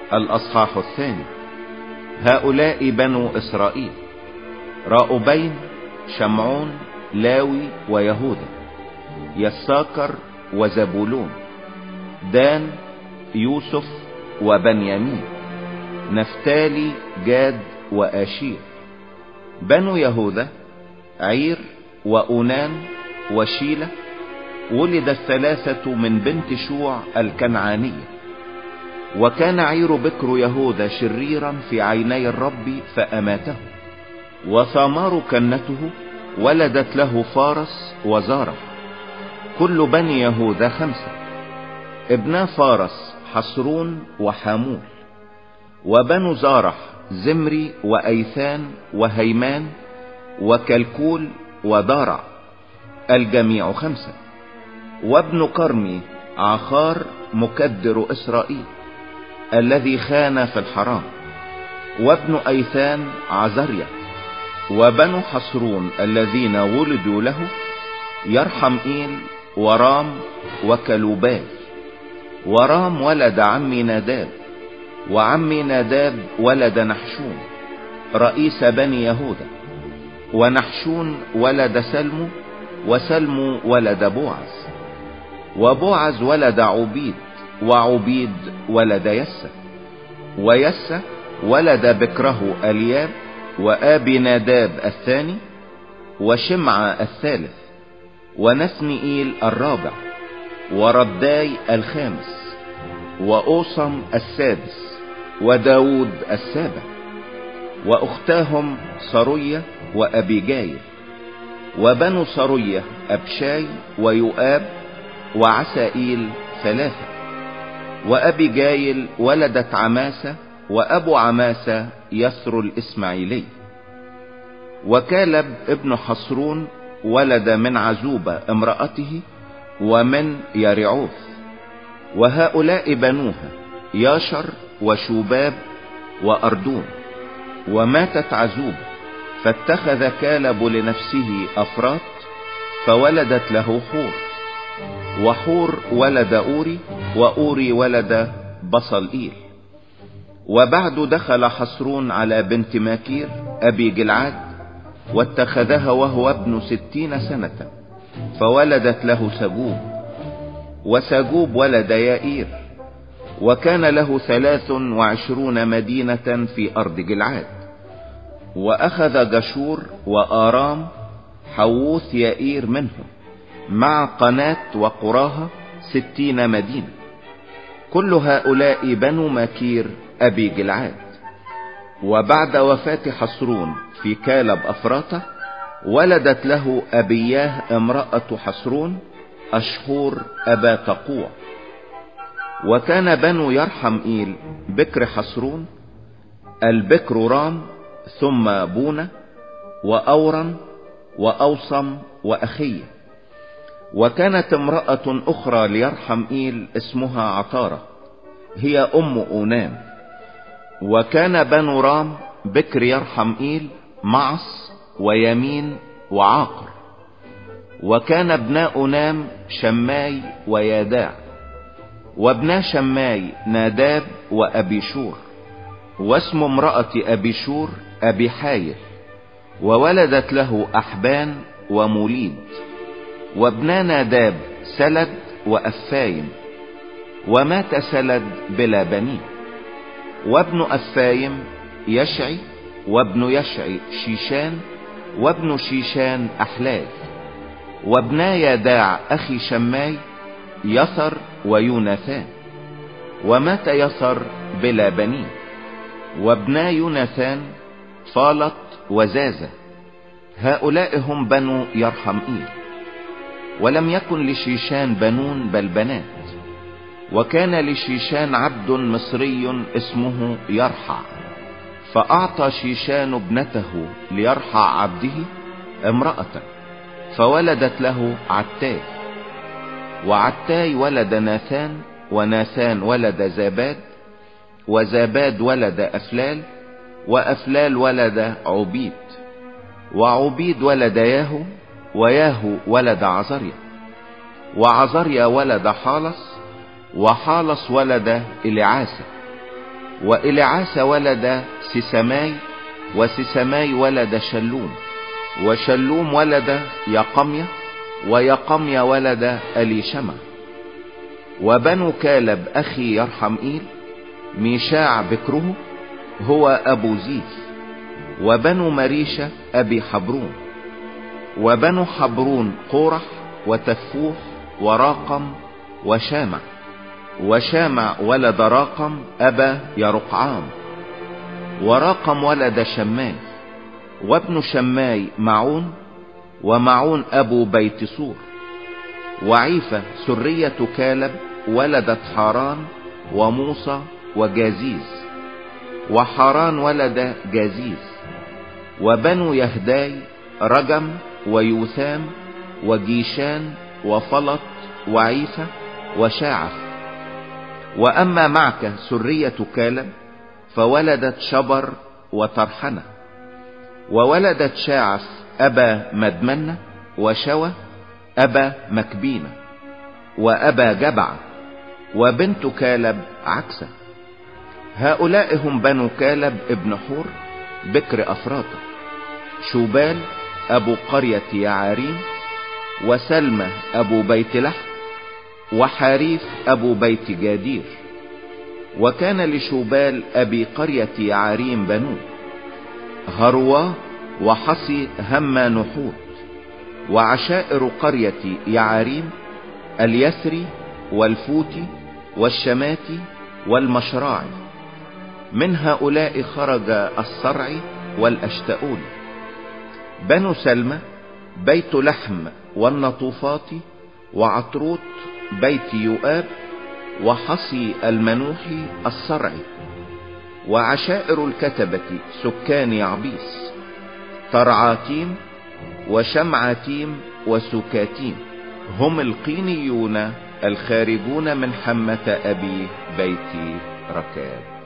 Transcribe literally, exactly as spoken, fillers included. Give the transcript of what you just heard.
الأصحاح الثاني. هؤلاء بنو إسرائيل: راؤبين، شمعون، لاوي ويهوذا، يساكر وزبولون، دان، يوسف وبنيامين، نفتالي، جاد وآشير. بنو يهوذا: عير وأونان وشيلة. ولد الثلاثة من بنت شوع الكنعانية. وكان عير بكر يهوذا شريرا في عيني الرب فأماته. وثامار كنته ولدت له فارس وزارح. كل بني يهوذا خمسة. ابنا فارس حصرون وحامول. وبنو زارح: زمري وأيثان وهيمان وكلكول ودارع، الجميع خمسة. وابن كرمي: عخار مكدر إسرائيل الذي خان في الحرام. وابن أيثان: عزريا. وبنو حصرون الذين ولدوا له: يرحمئيل ورام وكلوبال. ورام ولد عمي ناداب. وعمي ناداب ولد نحشون رئيس بني يهوذا. ونحشون ولد سلمو. وسلمو ولد بوعز. وبوعز ولد عبيد. وعبيد ولد يسى. ويسى ولد بكره الياب وابي ناداب الثاني وشمع الثالث ونثنئيل الرابع ورداي الخامس وأوصم السادس وداود السابع. واختاهم صروية وأبيجايل. وبنو صروية: أبشاي ويؤاب وعسائيل ثلاثة. وأبيجايل ولدت عماسة. وأبو عماسة يسر الإسماعيلي. وكالب ابن حصرون ولد من عزوبة امرأته ومن يرعوث. وهؤلاء بنوها: ياشر وشوباب وأردون. وماتت عزوبة فاتخذ كالب لنفسه أفراط فولدت له حور. وحور ولد أوري. وأوري ولد بصلئيل. وبعد دخل حصرون على بنت ماكير أبي جلعاد واتخذها وهو ابن ستين سنة فولدت له سجوب. وسجوب ولد يائير. وكان له ثلاث وعشرون مدينة في أرض جلعاد. وأخذ جشور وآرام حووث يائير منهم مع قناة وقراها ستين مدينة. كل هؤلاء بنو ماكير أبي جلعاد. وبعد وفاة حصرون في كالب أفراطة ولدت له أبياه امرأة حصرون أشهور أبا تقوع. وكان بنو يرحمئيل بكر حصرون: البكر رام ثم بونة وأورم وأوصم وأخية. وكانت امرأة أخرى ليرحمئيل اسمها عطارة هي أم أونام. وكان بنو رام بكر يرحمئيل: معص ويمين وعاقر. وكان ابناء أونام: شماي وياداع. وابنا شماي: ناداب وأبيشور. واسم امرأة أبيشور أبي حايل. وولدت له أحبان وموليد. وابنا ناداب: سلد وأفايم. ومات سلد بلا بنين. وابن أفايم: يشعي. وابن يشعي: شيشان. وابن شيشان: أحلال. وابنا يداع أخي شماي: يثر ويوناثان. ومات يثر بلا بنين. وابنا يوناثان: فالط وزازة. هؤلاء هم بنو يرحمئيل. ولم يكن لشيشان بنون بل بنات. وكان لشيشان عبد مصري اسمه يرحع فأعطى شيشان ابنته ليرحع عبده امرأة فولدت له عتاي. وعتاي ولد ناثان. وناثان ولد زاباد. وزاباد ولد أفلال. وأفلال ولد عبيد. وعبيد ولد ياهو. وياهو ولد عزريا. وعزريا ولد حالص. وحالص ولد إليعاسة. وإلعاس ولد سيسماي، وسيسماي ولد شلوم، وشلوم ولد يقمية، ويقمية ولد أليشمع. وبنو كالب أخي يرحمئيل ميشاع بكره هو أبو زيف، وبنو مريشة أبي حبرون. وبنو حبرون قورح وتفوح وراقم وشامع. وشامع ولد راقم أبا يرقعام، وراقم ولد شماي. وابن شماي معون، ومعون أبو بيت سور. وعيفة سرية كالب ولدت حاران وموسى وجازيز، وحاران ولد جازيز. وبنو يهداي رجم ويوثام وجيشان وفلط وعيفة وشاعف. وأما معك سرية كالب فولدت شبر وترحنة. وولدت شاعف أبا مدمنة، وشوى أبا مكبينة، وأبا جبع. وبنت كالب عكسة. هؤلاء هم بنو كالب ابن حور بكر أفراطة. شوبال أبو قرية يعاريم، وسلمى أبو بيت لحم، وحاريف أبو بيت جادير. وكان لشوبال أبي قرية يعاريم بنو هرواه وحصي هما نحوت. وعشائر قرية يعاريم اليسري والفوتي والشماتي والمشراعي. من هؤلاء خرج الصرعي والأشتؤولي. بنو سلمى بيت لحم والنطوفات، وعطروت بيت يؤاب، وحصي المنوحي الصرعي. وعشائر الكتبة سكان يعبيس ترعاتيم وشمعاتيم وسكاتيم، هم القينيون الخارجون من حمة أبي بيت ركاب.